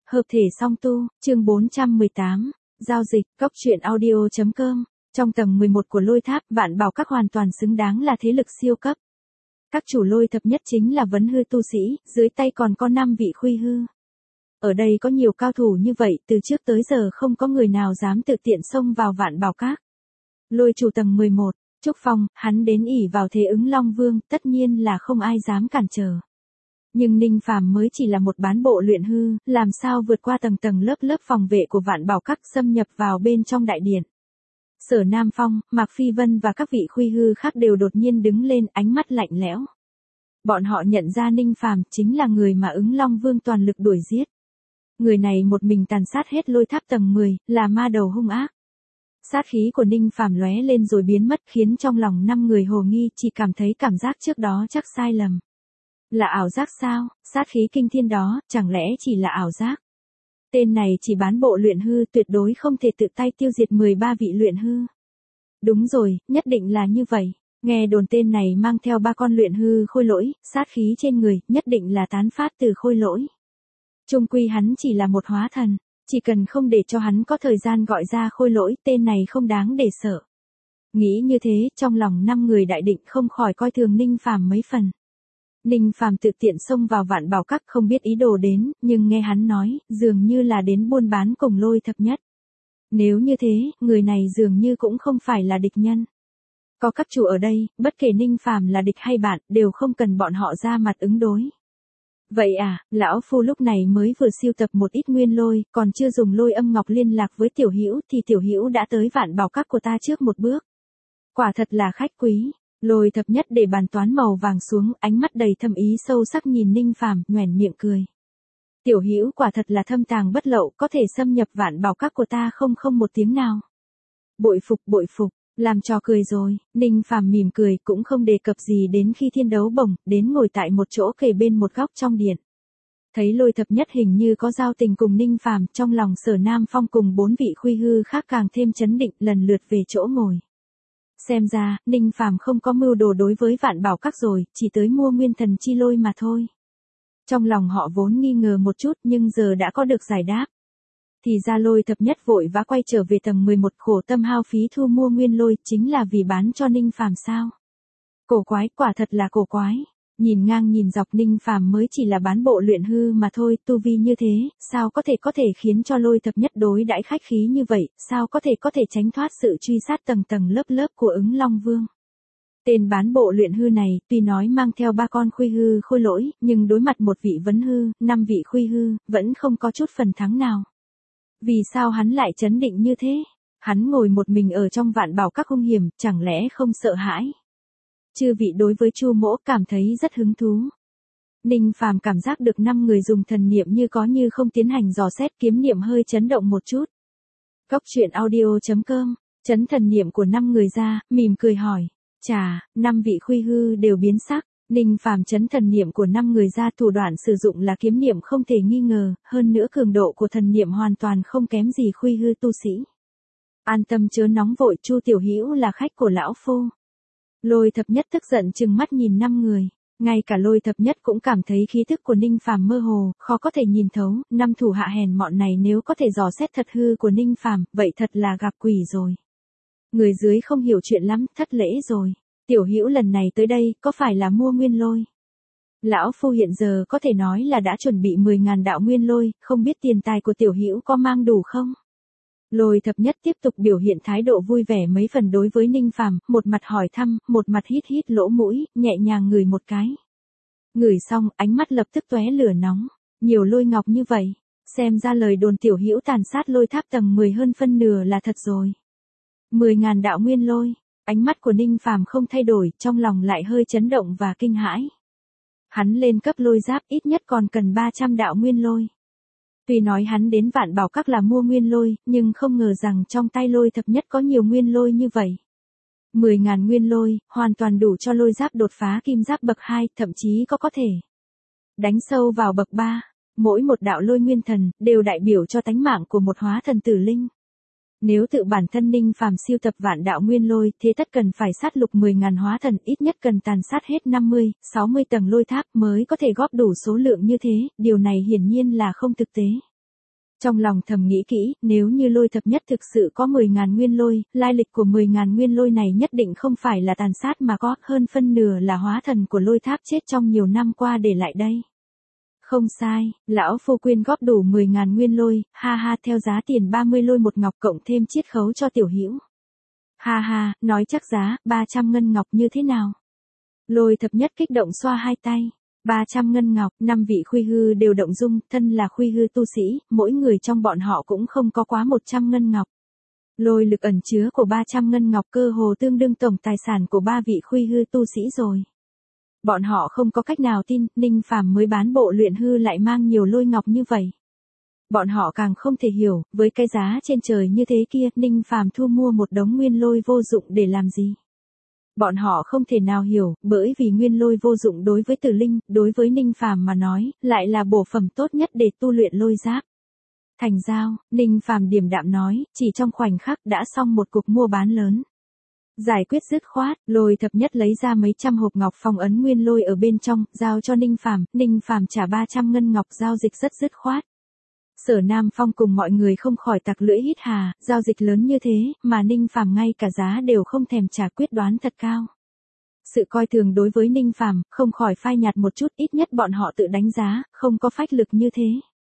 Hợp thể song tu, chương 418, giao dịch, cốc truyện audio.com, trong tầng 11 của lôi tháp, Vạn Bảo Các hoàn toàn xứng đáng là thế lực siêu cấp. Các chủ lôi thập nhất chính là vấn hư tu sĩ, dưới tay còn có 5 vị khuy hư. Ở đây có nhiều cao thủ như vậy, từ trước tới giờ không có người nào dám tự tiện xông vào Vạn Bảo Các. Lôi chủ tầng 11, Trúc Phong, hắn đến ỷ vào thế ứng Long Vương, tất nhiên là không ai dám cản trở. Nhưng Ninh Phàm mới chỉ là một bán bộ luyện hư, làm sao vượt qua tầng tầng lớp lớp phòng vệ của Vạn Bảo Các xâm nhập vào bên trong đại điện. Sở Nam Phong, Mạc Phi Vân và các vị khuy hư khác đều đột nhiên đứng lên, ánh mắt lạnh lẽo. Bọn họ nhận ra Ninh Phàm chính là người mà ứng Long Vương toàn lực đuổi giết. Người này một mình tàn sát hết lôi tháp tầng 10, là ma đầu hung ác. Sát khí của Ninh Phàm lóe lên rồi biến mất, khiến trong lòng 5 người hồ nghi, chỉ cảm thấy cảm giác trước đó chắc sai lầm. Là ảo giác sao? Sát khí kinh thiên đó, chẳng lẽ chỉ là ảo giác? Tên này chỉ bán bộ luyện hư, tuyệt đối không thể tự tay tiêu diệt 13 vị luyện hư. Đúng rồi, nhất định là như vậy. Nghe đồn tên này mang theo 3 con luyện hư khôi lỗi, sát khí trên người, nhất định là tán phát từ khôi lỗi. Chung quy hắn chỉ là một hóa thần, chỉ cần không để cho hắn có thời gian gọi ra khôi lỗi, tên này không đáng để sợ. Nghĩ như thế, trong lòng 5 người đại định không khỏi coi thường Ninh Phàm mấy phần. Ninh Phàm tự tiện xông vào Vạn Bảo Các, không biết ý đồ đến, nhưng nghe hắn nói, dường như là đến buôn bán cùng lôi thập nhất. Nếu như thế, người này dường như cũng không phải là địch nhân. Có các chủ ở đây, bất kể Ninh Phàm là địch hay bạn, đều không cần bọn họ ra mặt ứng đối. Vậy à, lão phu lúc này mới vừa siêu tập một ít nguyên lôi, còn chưa dùng lôi âm ngọc liên lạc với Tiểu Hữu thì Tiểu Hữu đã tới Vạn Bảo Các của ta trước một bước. Quả thật là khách quý. Lôi thập nhất để bàn toán màu vàng xuống, ánh mắt đầy thâm ý sâu sắc nhìn Ninh Phàm, nhoẻn miệng cười. Tiểu Hữu quả thật là thâm tàng bất lậu, có thể xâm nhập Vạn Bảo Các của ta không một tiếng nào. Bội phục, làm trò cười rồi. Ninh Phàm mỉm cười, cũng không đề cập gì đến khi thiên đấu bổng, đến ngồi tại một chỗ kề bên một góc trong điện. Thấy lôi thập nhất hình như có giao tình cùng Ninh Phàm, trong lòng Sở Nam Phong cùng 4 vị khuy hư khác càng thêm chấn định, lần lượt về chỗ ngồi. Xem ra, Ninh Phàm không có mưu đồ đối với Vạn Bảo Các rồi, chỉ tới mua nguyên thần chi lôi mà thôi. Trong lòng họ vốn nghi ngờ một chút, nhưng giờ đã có được giải đáp. Thì ra lôi thập nhất vội vã quay trở về tầng 11, khổ tâm hao phí thu mua nguyên lôi, chính là vì bán cho Ninh Phàm sao? Cổ quái, quả thật là cổ quái. Nhìn ngang nhìn dọc, Ninh Phàm mới chỉ là bán bộ luyện hư mà thôi, tu vi như thế, sao có thể khiến cho lôi thập nhất đối đãi khách khí như vậy, sao có thể tránh thoát sự truy sát tầng tầng lớp lớp của ứng Long Vương. Tên bán bộ luyện hư này, tuy nói mang theo 3 con khuy hư khôi lỗi, nhưng đối mặt một vị vấn hư, 5 vị khuy hư, vẫn không có chút phần thắng nào. Vì sao hắn lại trấn định như thế? Hắn ngồi một mình ở trong Vạn Bảo Các hung hiểm, chẳng lẽ không sợ hãi? Chư vị đối với Chu Mỗ cảm thấy rất hứng thú. Ninh Phàm cảm giác được 5 người dùng thần niệm như có như không tiến hành dò xét, kiếm niệm hơi chấn động một chút. Cốc truyện audio.com, chấn thần niệm của 5 người ra, mỉm cười hỏi. Chà, 5 vị khuy hư đều biến sắc. Ninh Phàm chấn thần niệm của 5 người ra, thủ đoạn sử dụng là kiếm niệm không thể nghi ngờ, hơn nữa cường độ của thần niệm hoàn toàn không kém gì khuy hư tu sĩ. An tâm chớ nóng vội, Chu Tiểu Hữu là khách của lão phu. Lôi thập nhất tức giận trừng mắt nhìn 5 người. Ngay cả lôi thập nhất cũng cảm thấy khí thức của Ninh Phàm mơ hồ, khó có thể nhìn thấu. 5 thủ hạ hèn mọn này nếu có thể dò xét thật hư của Ninh Phàm, vậy thật là gặp quỷ rồi. Người dưới không hiểu chuyện lắm, thất lễ rồi. Tiểu Hữu lần này tới đây, có phải là mua nguyên lôi? Lão phu hiện giờ có thể nói là đã chuẩn bị 10.000 đạo nguyên lôi, không biết tiền tài của Tiểu Hữu có mang đủ không? Lôi thập nhất tiếp tục biểu hiện thái độ vui vẻ mấy phần đối với Ninh Phàm, một mặt hỏi thăm, một mặt hít lỗ mũi, nhẹ nhàng ngửi một cái. Ngửi xong, ánh mắt lập tức tóe lửa nóng. Nhiều lôi ngọc như vậy, xem ra lời đồn Tiểu Hữu tàn sát lôi tháp tầng 10 hơn phân nửa là thật rồi. 10.000 đạo nguyên lôi. Ánh mắt của Ninh Phàm không thay đổi, trong lòng lại hơi chấn động và kinh hãi. Hắn lên cấp lôi giáp, ít nhất còn cần 300 đạo nguyên lôi. Tuy nói hắn đến Vạn Bảo Các là mua nguyên lôi, nhưng không ngờ rằng trong tay lôi thập nhất có nhiều nguyên lôi như vậy. 10.000 nguyên lôi, hoàn toàn đủ cho lôi giáp đột phá kim giáp bậc 2, thậm chí có thể đánh sâu vào bậc 3. Mỗi một đạo lôi nguyên thần, đều đại biểu cho tánh mạng của một hóa thần tử linh. Nếu tự bản thân Ninh Phàm siêu tập vạn đạo nguyên lôi, thế tất cần phải sát lục 10.000 hóa thần, ít nhất cần tàn sát hết 50, 60 tầng lôi tháp mới có thể góp đủ số lượng như thế, điều này hiển nhiên là không thực tế. Trong lòng thầm nghĩ kỹ, nếu như Lôi Thập Nhất thực sự có 10.000 nguyên lôi, lai lịch của 10.000 nguyên lôi này nhất định không phải là tàn sát mà có, hơn phân nửa là hóa thần của lôi tháp chết trong nhiều năm qua để lại đây. Không sai, lão phu quyên góp đủ 10.000 nguyên lôi, ha ha, theo giá tiền 30 lôi một ngọc cộng thêm chiết khấu cho tiểu hữu. Ha ha, nói chắc giá, 300 ngân ngọc như thế nào? Lôi Thập Nhất kích động xoa hai tay. 300 ngân ngọc, 5 vị khuy hư đều động dung, thân là khuy hư tu sĩ, mỗi người trong bọn họ cũng không có quá 100 ngân ngọc. Lôi lực ẩn chứa của 300 ngân ngọc cơ hồ tương đương tổng tài sản của 3 vị khuy hư tu sĩ rồi. Bọn họ không có cách nào tin, Ninh Phàm mới bán bộ luyện hư lại mang nhiều lôi ngọc như vậy. Bọn họ càng không thể hiểu, với cái giá trên trời như thế kia, Ninh Phàm thu mua một đống nguyên lôi vô dụng để làm gì. Bọn họ không thể nào hiểu, bởi vì nguyên lôi vô dụng đối với Tử Linh, đối với Ninh Phàm mà nói, lại là bổ phẩm tốt nhất để tu luyện lôi giáp. Thành giao, Ninh Phàm điềm đạm nói, chỉ trong khoảnh khắc đã xong một cuộc mua bán lớn. Giải quyết dứt khoát, Lôi Thập Nhất lấy ra mấy trăm hộp ngọc phong ấn nguyên lôi ở bên trong, giao cho Ninh Phàm trả 300 ngân ngọc, giao dịch rất dứt khoát. Sở Nam Phong cùng mọi người không khỏi tặc lưỡi hít hà, giao dịch lớn như thế, mà Ninh Phàm ngay cả giá đều không thèm trả, quyết đoán thật cao. Sự coi thường đối với Ninh Phàm không khỏi phai nhạt một chút, ít nhất bọn họ tự đánh giá, không có phách lực như thế.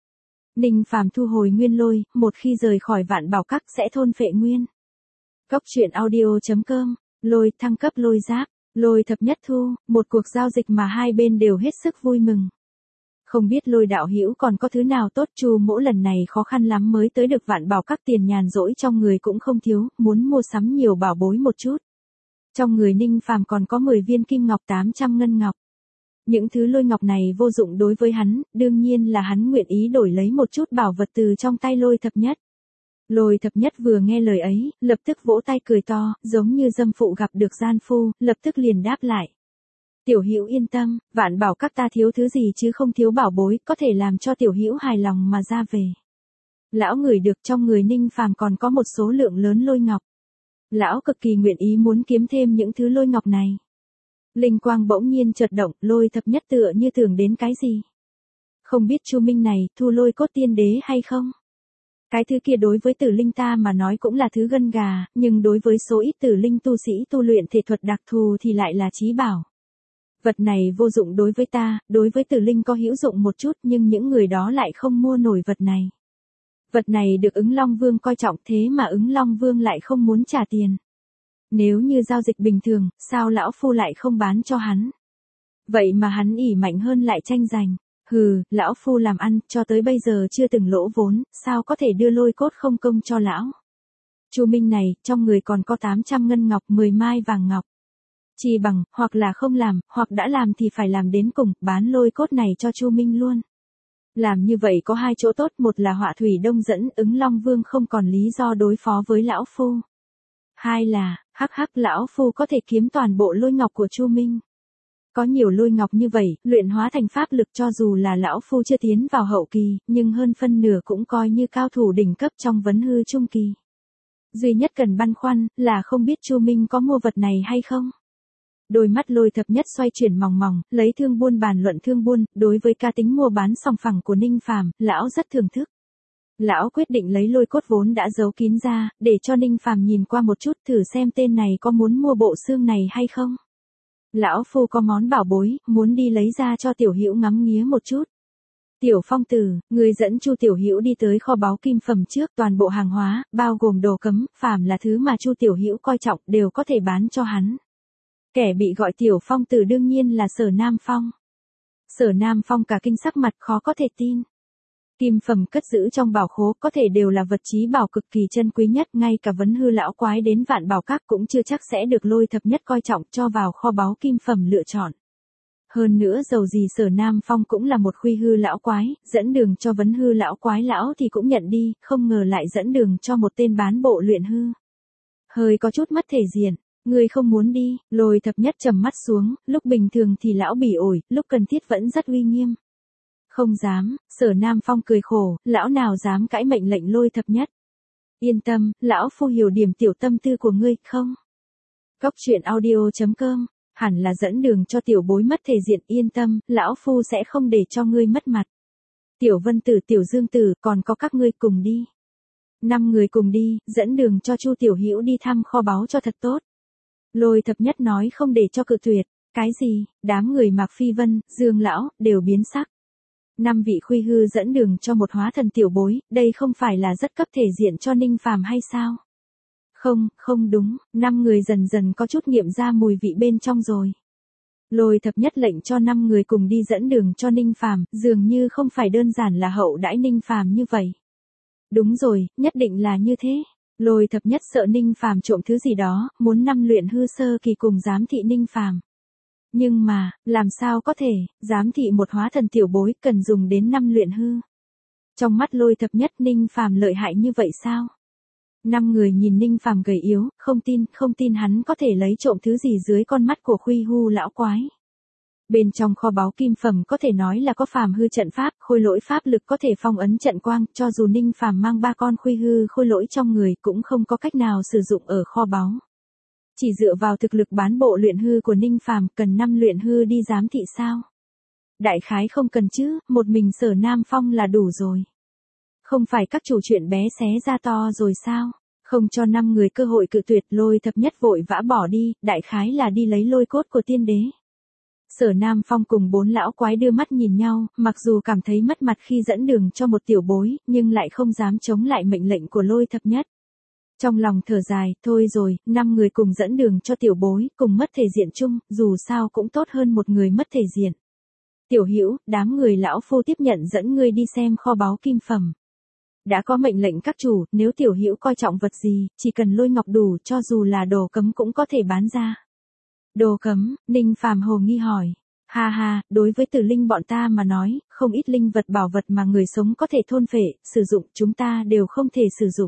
Ninh Phàm thu hồi nguyên lôi, một khi rời khỏi Vạn Bảo Các sẽ thôn phệ nguyên. Cốc truyện audio.com, lôi thăng cấp lôi giáp, Lôi Thập Nhất thu, một cuộc giao dịch mà hai bên đều hết sức vui mừng. Không biết Lôi đạo hữu còn có thứ nào tốt, Chu Mỗ lần này khó khăn lắm mới tới được Vạn Bảo Các, tiền nhàn rỗi trong người cũng không thiếu, muốn mua sắm nhiều bảo bối một chút. Trong người Ninh Phàm còn có 10 viên kim ngọc, 800 ngân ngọc. Những thứ lôi ngọc này vô dụng đối với hắn, đương nhiên là hắn nguyện ý đổi lấy một chút bảo vật từ trong tay Lôi Thập Nhất. Lôi Thập Nhất vừa nghe lời ấy, lập tức vỗ tay cười to, giống như dâm phụ gặp được gian phu, lập tức liền đáp lại. Tiểu hữu yên tâm, Vạn Bảo Các ta thiếu thứ gì chứ không thiếu bảo bối, có thể làm cho tiểu hữu hài lòng mà ra về. Lão ngửi được trong người Ninh Phàm còn có một số lượng lớn lôi ngọc. Lão cực kỳ nguyện ý muốn kiếm thêm những thứ lôi ngọc này. Linh quang bỗng nhiên chợt động, Lôi Thập Nhất tựa như tưởng đến cái gì. Không biết Chu Minh này thu lôi cốt tiên đế hay không? Cái thứ kia đối với Tử Linh ta mà nói cũng là thứ gân gà, nhưng đối với số ít Tử Linh tu sĩ tu luyện thể thuật đặc thù thì lại là chí bảo. Vật này vô dụng đối với ta, đối với Tử Linh có hữu dụng một chút, nhưng những người đó lại không mua nổi vật này. Vật này được Ứng Long Vương coi trọng, thế mà Ứng Long Vương lại không muốn trả tiền. Nếu như giao dịch bình thường, sao lão phu lại không bán cho hắn? Vậy mà hắn ỷ mạnh hơn lại tranh giành. Hừ, lão phu làm ăn, cho tới bây giờ chưa từng lỗ vốn, sao có thể đưa lôi cốt không công cho lão? Chu Minh này, trong người còn có 800 ngân ngọc, 10 mai vàng ngọc. Chỉ bằng, hoặc là không làm, hoặc đã làm thì phải làm đến cùng, bán lôi cốt này cho Chu Minh luôn. Làm như vậy có hai chỗ tốt, một là họa thủy đông dẫn, Ứng Long Vương không còn lý do đối phó với lão phu. Hai là, hắc lão phu có thể kiếm toàn bộ lôi ngọc của Chu Minh. Có nhiều lôi ngọc như vậy, luyện hóa thành pháp lực cho dù là lão phu chưa tiến vào hậu kỳ, nhưng hơn phân nửa cũng coi như cao thủ đỉnh cấp trong vấn hư trung kỳ. Duy nhất cần băn khoăn, là không biết Chu Minh có mua vật này hay không. Đôi mắt Lôi Thập Nhất xoay chuyển mòng mòng, lấy thương buôn bàn luận thương buôn, đối với cá tính mua bán sòng phẳng của Ninh Phàm, lão rất thưởng thức. Lão quyết định lấy lôi cốt vốn đã giấu kín ra, để cho Ninh Phàm nhìn qua một chút, thử xem tên này có muốn mua bộ xương này hay không. Lão phu có món bảo bối, muốn đi lấy ra cho tiểu hữu ngắm nghía một chút. Tiểu Phong tử, người dẫn Chu tiểu hữu đi tới kho báu kim phẩm trước, toàn bộ hàng hóa, bao gồm đồ cấm, phàm là thứ mà Chu tiểu hữu coi trọng, đều có thể bán cho hắn. Kẻ bị gọi Tiểu Phong tử đương nhiên là Sở Nam Phong. Sở Nam Phong cả kinh sắc mặt, khó có thể tin. Kim phẩm cất giữ trong bảo khố có thể đều là vật chí bảo cực kỳ chân quý nhất, ngay cả vấn hư lão quái đến Vạn Bảo Các cũng chưa chắc sẽ được Lôi Thập Nhất coi trọng cho vào kho báu kim phẩm lựa chọn. Hơn nữa dầu gì Sở Nam Phong cũng là một khuy hư lão quái, dẫn đường cho vấn hư lão quái lão thì cũng nhận đi, không ngờ lại dẫn đường cho một tên bán bộ luyện hư. Hơi có chút mất thể diện. Người không muốn đi, Lôi Thập Nhất trầm mắt xuống, lúc bình thường thì lão bỉ ổi, lúc cần thiết vẫn rất uy nghiêm. Không dám, Sở Nam Phong cười khổ, lão nào dám cãi mệnh lệnh Lôi Thập Nhất. Yên tâm, lão phu hiểu điểm tiểu tâm tư của ngươi, không? Cốc truyện audio.com, hẳn là dẫn đường cho tiểu bối mất thể diện, yên tâm, lão phu sẽ không để cho ngươi mất mặt. Tiểu Vân Tử, Tiểu Dương Tử, còn có các ngươi cùng đi. 5 người cùng đi, dẫn đường cho Chu Tiểu Hữu đi thăm kho báu cho thật tốt. Lôi Thập Nhất nói không để cho cự tuyệt. Cái gì? Đám người Mạc Phi Vân, Dương Lão, đều biến sắc. 5 vị khuy hư dẫn đường cho một hóa thần tiểu bối, đây không phải là rất cấp thể diện cho Ninh Phàm hay sao? Không, không đúng, 5 người dần dần có chút nghiệm ra mùi vị bên trong rồi. Lôi Thập Nhất lệnh cho 5 người cùng đi dẫn đường cho Ninh Phàm, dường như không phải đơn giản là hậu đãi Ninh Phàm như vậy. Đúng rồi, nhất định là như thế. Lôi Thập Nhất sợ Ninh Phàm trộm thứ gì đó, muốn 5 luyện hư sơ kỳ cùng giám thị Ninh Phàm. Nhưng mà, làm sao có thể, giám thị một hóa thần tiểu bối cần dùng đến 5 luyện hư. Trong mắt Lôi Thập Nhất, Ninh Phàm lợi hại như vậy sao? 5 người nhìn Ninh Phàm gầy yếu, không tin hắn có thể lấy trộm thứ gì dưới con mắt của Khuy Hu lão quái. Bên trong kho báu kim phẩm có thể nói là có phàm hư trận pháp, khôi lỗi pháp lực có thể phong ấn trận quang, cho dù Ninh Phàm mang 3 con khuy hư khôi lỗi trong người cũng không có cách nào sử dụng ở kho báu. Chỉ dựa vào thực lực bán bộ luyện hư của Ninh Phàm, cần 5 luyện hư đi giám thị sao? Đại khái không cần chứ, một mình Sở Nam Phong là đủ rồi. Không phải các chủ chuyện bé xé ra to rồi sao? Không cho 5 người cơ hội cự tuyệt, Lôi Thập Nhất vội vã bỏ đi, đại khái là đi lấy lôi cốt của tiên đế. Sở Nam Phong cùng 4 lão quái đưa mắt nhìn nhau, mặc dù cảm thấy mất mặt khi dẫn đường cho một tiểu bối, nhưng lại không dám chống lại mệnh lệnh của Lôi Thập Nhất. Trong lòng thở dài, thôi rồi, 5 người cùng dẫn đường cho tiểu bối, cùng mất thể diện chung, dù sao cũng tốt hơn một người mất thể diện. Tiểu Hữu, đám người lão phu tiếp nhận dẫn ngươi đi xem kho báu kim phẩm. Đã có mệnh lệnh các chủ, nếu Tiểu Hữu coi trọng vật gì, chỉ cần lôi ngọc đủ, cho dù là đồ cấm cũng có thể bán ra. Đồ cấm, Ninh Phàm hồ nghi hỏi. Ha ha, đối với tử linh bọn ta mà nói, không ít linh vật bảo vật mà người sống có thể thôn phệ, sử dụng, chúng ta đều không thể sử dụng.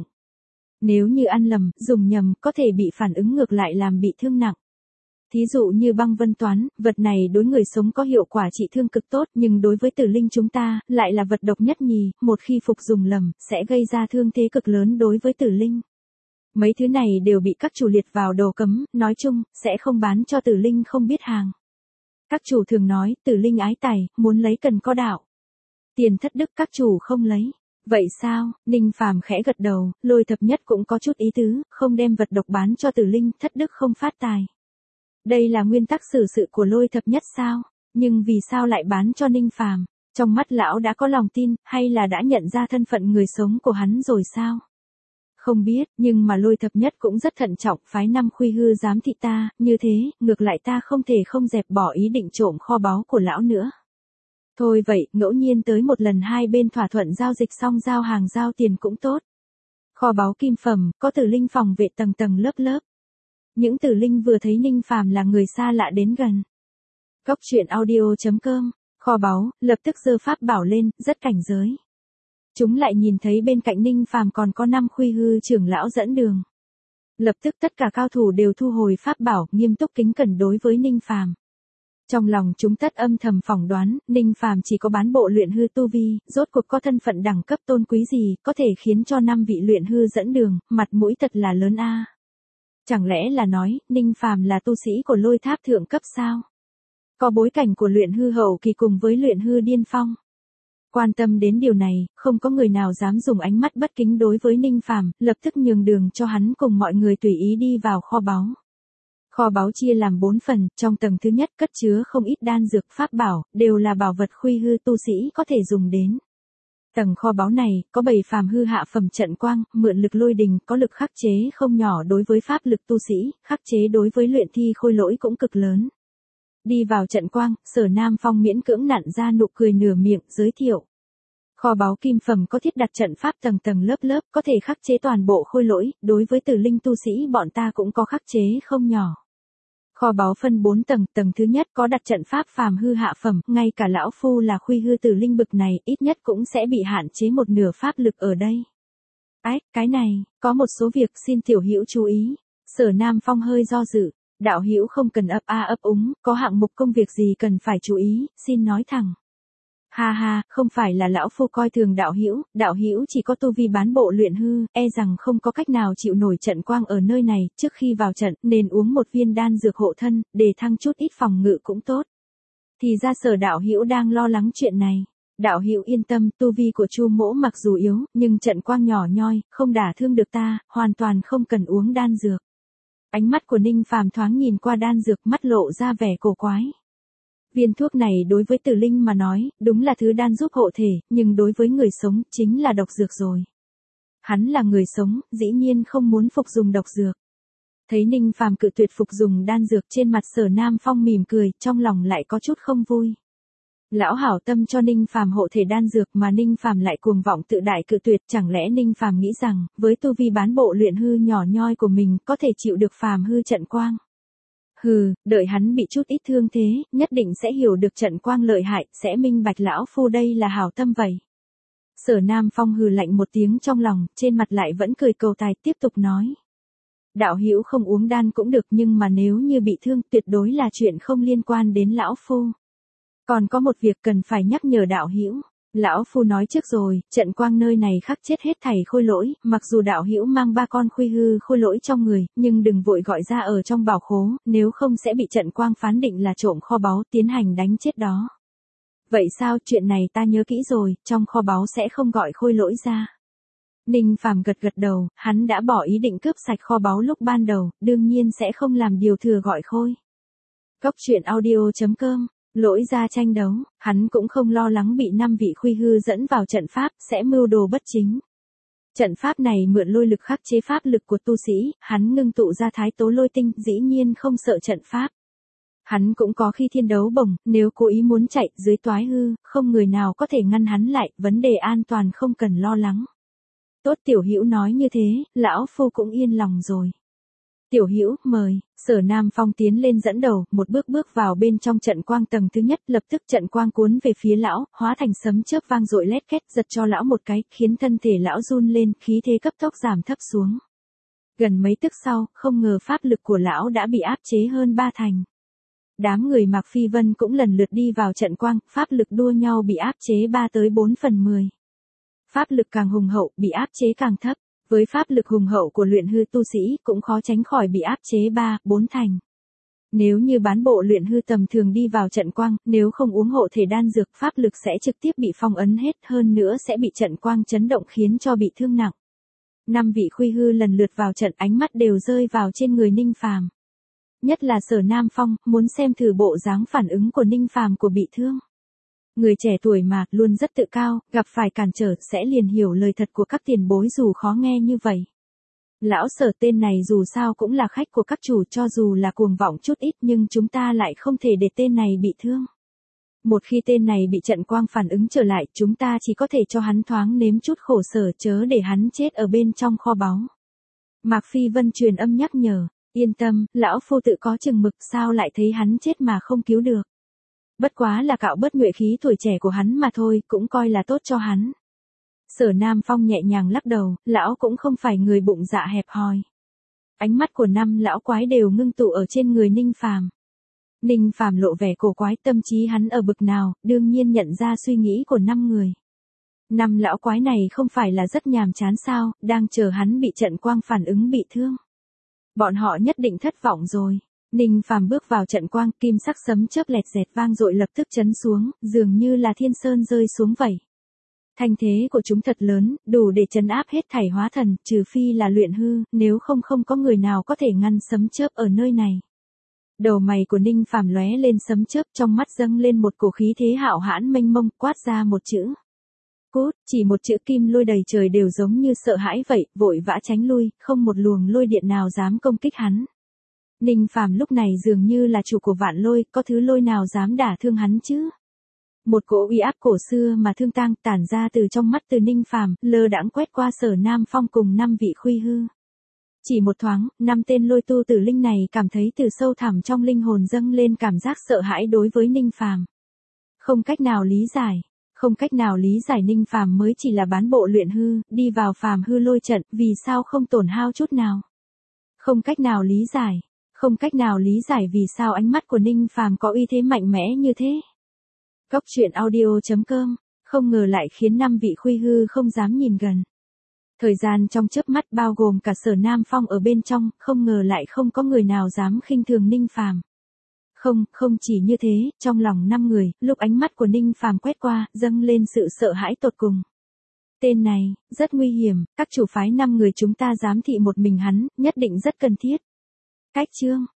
Nếu như ăn lầm, dùng nhầm, có thể bị phản ứng ngược lại làm bị thương nặng. Thí dụ như băng vân toán, vật này đối người sống có hiệu quả trị thương cực tốt, nhưng đối với tử linh chúng ta, lại là vật độc nhất nhì, một khi phục dùng lầm, sẽ gây ra thương thế cực lớn đối với tử linh. Mấy thứ này đều bị các chủ liệt vào đồ cấm, nói chung, sẽ không bán cho tử linh không biết hàng. Các chủ thường nói, tử linh ái tài, muốn lấy cần có đạo. Tiền thất đức các chủ không lấy. Vậy sao? Ninh Phàm khẽ gật đầu, Lôi Thập Nhất cũng có chút ý tứ, không đem vật độc bán cho tử linh, thất đức không phát tài. Đây là nguyên tắc xử sự của Lôi Thập Nhất sao? Nhưng vì sao lại bán cho Ninh Phàm? Trong mắt lão đã có lòng tin, hay là đã nhận ra thân phận người sống của hắn rồi sao? Không biết, nhưng mà Lôi Thập Nhất cũng rất thận trọng, phái 5 khuy hư giám thị ta, như thế, ngược lại ta không thể không dẹp bỏ ý định trộm kho báu của lão nữa. Thôi vậy, ngẫu nhiên tới một lần hai bên thỏa thuận giao dịch xong giao hàng giao tiền cũng tốt. Kho báu kim phẩm, có tử linh phòng vệ tầng tầng lớp lớp. Những tử linh vừa thấy Ninh Phàm là người xa lạ đến gần. Góc truyện audio.com, kho báu, lập tức giơ pháp bảo lên, rất cảnh giới. Chúng lại nhìn thấy bên cạnh Ninh Phàm còn có 5 khuy hư trưởng lão dẫn đường. Lập tức tất cả cao thủ đều thu hồi pháp bảo, nghiêm túc kính cẩn đối với Ninh Phàm. Trong lòng chúng tất âm thầm phỏng đoán, Ninh Phàm chỉ có bán bộ luyện hư tu vi, rốt cuộc có thân phận đẳng cấp tôn quý gì, có thể khiến cho 5 vị luyện hư dẫn đường, mặt mũi thật là lớn a. Chẳng lẽ là nói, Ninh Phàm là tu sĩ của Lôi Tháp thượng cấp sao? Có bối cảnh của luyện hư hậu kỳ cùng với luyện hư điên phong. Quan tâm đến điều này, không có người nào dám dùng ánh mắt bất kính đối với Ninh Phàm, lập tức nhường đường cho hắn cùng mọi người tùy ý đi vào kho báu. Kho báu chia làm 4 phần, trong tầng thứ nhất cất chứa không ít đan dược pháp bảo, đều là bảo vật khuy hư tu sĩ có thể dùng đến. Tầng kho báu này, có 7 phàm hư hạ phẩm trận quang, mượn lực lôi đình, có lực khắc chế không nhỏ đối với pháp lực tu sĩ, khắc chế đối với luyện thi khôi lỗi cũng cực lớn. Đi vào trận quang, Sở Nam Phong miễn cưỡng nặn ra nụ cười nửa miệng, giới thiệu. Kho báu kim phẩm có thiết đặt trận pháp tầng tầng lớp lớp, có thể khắc chế toàn bộ khôi lỗi, đối với tử linh tu sĩ bọn ta cũng có khắc chế không nhỏ. Kho báu phân 4 tầng, tầng thứ nhất có đặt trận pháp phàm hư hạ phẩm, ngay cả lão phu là khuy hư tử linh bực này, ít nhất cũng sẽ bị hạn chế một nửa pháp lực ở đây. Cái này, có một số việc xin tiểu hữu chú ý. Sở Nam Phong hơi do dự, đạo hữu không cần ấp úng, có hạng mục công việc gì cần phải chú ý, xin nói thẳng. Ha ha, không phải là lão phu coi thường đạo hữu chỉ có tu vi bán bộ luyện hư, e rằng không có cách nào chịu nổi trận quang ở nơi này, trước khi vào trận, nên uống một viên đan dược hộ thân, để thăng chút ít phòng ngự cũng tốt. Thì ra Sở đạo hữu đang lo lắng chuyện này. Đạo hữu yên tâm, tu vi của Chu mỗ mặc dù yếu, nhưng trận quang nhỏ nhoi, không đả thương được ta, hoàn toàn không cần uống đan dược. Ánh mắt của Ninh Phàm thoáng nhìn qua đan dược, mắt lộ ra vẻ cổ quái. Viên thuốc này đối với Tử Linh mà nói, đúng là thứ đan giúp hộ thể, nhưng đối với người sống, chính là độc dược rồi. Hắn là người sống, dĩ nhiên không muốn phục dùng độc dược. Thấy Ninh Phàm cự tuyệt phục dùng đan dược, trên mặt Sở Nam Phong mỉm cười, trong lòng lại có chút không vui. Lão hảo tâm cho Ninh Phàm hộ thể đan dược mà Ninh Phàm lại cuồng vọng tự đại cự tuyệt, chẳng lẽ Ninh Phàm nghĩ rằng, với tu vi bán bộ luyện hư nhỏ nhoi của mình, có thể chịu được phàm hư trận quang. Hừ, đợi hắn bị chút ít thương thế, nhất định sẽ hiểu được trận quang lợi hại, sẽ minh bạch lão phu đây là hảo tâm vậy. Sở Nam Phong hừ lạnh một tiếng trong lòng, trên mặt lại vẫn cười cầu tài, tiếp tục nói. Đạo hữu không uống đan cũng được, nhưng mà nếu như bị thương, tuyệt đối là chuyện không liên quan đến lão phu. Còn có một việc cần phải nhắc nhở đạo hữu. Lão phu nói trước rồi, trận quang nơi này khắc chết hết thảy khôi lỗi, mặc dù đạo hữu mang 3 con khuy hư khôi lỗi trong người, nhưng đừng vội gọi ra ở trong bảo khố, nếu không sẽ bị trận quang phán định là trộm kho báu, tiến hành đánh chết đó. Vậy sao, chuyện này ta nhớ kỹ rồi, trong kho báu sẽ không gọi khôi lỗi ra. Ninh Phàm gật gật đầu, hắn đã bỏ ý định cướp sạch kho báu lúc ban đầu, đương nhiên sẽ không làm điều thừa gọi khôi. Cốc truyện audio.com. Lỗi ra tranh đấu, hắn cũng không lo lắng bị 5 vị khuy hư dẫn vào trận pháp, sẽ mưu đồ bất chính. Trận pháp này mượn lôi lực khắc chế pháp lực của tu sĩ, hắn ngưng tụ ra thái tố lôi tinh, dĩ nhiên không sợ trận pháp. Hắn cũng có khi thiên đấu bổng, nếu cố ý muốn chạy dưới toái hư, không người nào có thể ngăn hắn lại, vấn đề an toàn không cần lo lắng. Tốt, tiểu hữu nói như thế, lão phu cũng yên lòng rồi. Tiểu hữu, mời. Sở Nam Phong tiến lên dẫn đầu, một bước bước vào bên trong trận quang tầng thứ nhất, lập tức trận quang cuốn về phía lão, hóa thành sấm chớp vang dội lét két, giật cho lão một cái, khiến thân thể lão run lên, khí thế cấp tốc giảm thấp xuống. Gần mấy tức sau, không ngờ pháp lực của lão đã bị áp chế hơn 3 thành. Đám người Mạc Phi Vân cũng lần lượt đi vào trận quang, pháp lực đua nhau bị áp chế 3 tới 4/10. Pháp lực càng hùng hậu, bị áp chế càng thấp. Với pháp lực hùng hậu của luyện hư tu sĩ, cũng khó tránh khỏi bị áp chế 3-4 thành. Nếu như bán bộ luyện hư tầm thường đi vào trận quang, nếu không uống hộ thể đan dược, pháp lực sẽ trực tiếp bị phong ấn hết, hơn nữa sẽ bị trận quang chấn động khiến cho bị thương nặng. 5 vị khuy hư lần lượt vào trận, ánh mắt đều rơi vào trên người Ninh Phàm. Nhất là Sở Nam Phong, muốn xem thử bộ dáng phản ứng của Ninh Phàm của bị thương. Người trẻ tuổi mà, luôn rất tự cao, gặp phải cản trở, sẽ liền hiểu lời thật của các tiền bối dù khó nghe như vậy. Lão Sở tên này dù sao cũng là khách của các chủ, cho dù là cuồng vọng chút ít nhưng chúng ta lại không thể để tên này bị thương. Một khi tên này bị trận quang phản ứng trở lại, chúng ta chỉ có thể cho hắn thoáng nếm chút khổ sở, chớ để hắn chết ở bên trong kho báu. Mạc Phi Vân truyền âm nhắc nhở, yên tâm, lão phu tự có chừng mực, sao lại thấy hắn chết mà không cứu được. Bất quá là cạo bớt nhuệ khí tuổi trẻ của hắn mà thôi, cũng coi là tốt cho hắn. Sở Nam Phong nhẹ nhàng lắc đầu, lão cũng không phải người bụng dạ hẹp hòi. Ánh mắt của 5 lão quái đều ngưng tụ ở trên người Ninh Phàm. Ninh Phàm lộ vẻ cổ quái, tâm trí hắn ở bực nào, đương nhiên nhận ra suy nghĩ của 5 người. 5 lão quái này không phải là rất nhàm chán sao, đang chờ hắn bị trận quang phản ứng bị thương. Bọn họ nhất định thất vọng rồi. Ninh Phàm bước vào trận quang, kim sắc sấm chớp lẹt dẹt vang dội lập tức chấn xuống, dường như là thiên sơn rơi xuống vậy. Thanh thế của chúng thật lớn, đủ để chấn áp hết thảy hóa thần, trừ phi là luyện hư, nếu không không có người nào có thể ngăn sấm chớp ở nơi này. Đầu mày của Ninh Phàm lóe lên sấm chớp, trong mắt dâng lên một cổ khí thế hạo hãn mênh mông, quát ra một chữ. Cút, chỉ một chữ kim lôi đầy trời đều giống như sợ hãi vậy, vội vã tránh lui, không một luồng lôi điện nào dám công kích hắn. Ninh Phàm lúc này dường như là chủ của vạn lôi, có thứ lôi nào dám đả thương hắn chứ? Một cỗ uy áp cổ xưa mà thương tang tản ra từ trong mắt từ Ninh Phàm, lơ đãng quét qua Sở Nam Phong cùng 5 vị khuy hư. Chỉ một thoáng, 5 tên lôi tu tử linh này cảm thấy từ sâu thẳm trong linh hồn dâng lên cảm giác sợ hãi đối với Ninh Phàm. Không cách nào lý giải, không cách nào lý giải Ninh Phàm mới chỉ là bán bộ luyện hư, đi vào phàm hư lôi trận, vì sao không tổn hao chút nào? Không cách nào lý giải. Không cách nào lý giải vì sao ánh mắt của Ninh Phàm có uy thế mạnh mẽ như thế. Cốc truyện audio.com, không ngờ lại khiến 5 vị khuy hư không dám nhìn gần. Thời gian trong chớp mắt bao gồm cả Sở Nam Phong ở bên trong, không ngờ lại không có người nào dám khinh thường Ninh Phàm. Không, không chỉ như thế, trong lòng 5 người, lúc ánh mắt của Ninh Phàm quét qua, dâng lên sự sợ hãi tột cùng. Tên này, rất nguy hiểm, các chủ phái 5 người chúng ta giám thị một mình hắn, nhất định rất cần thiết. Cách chương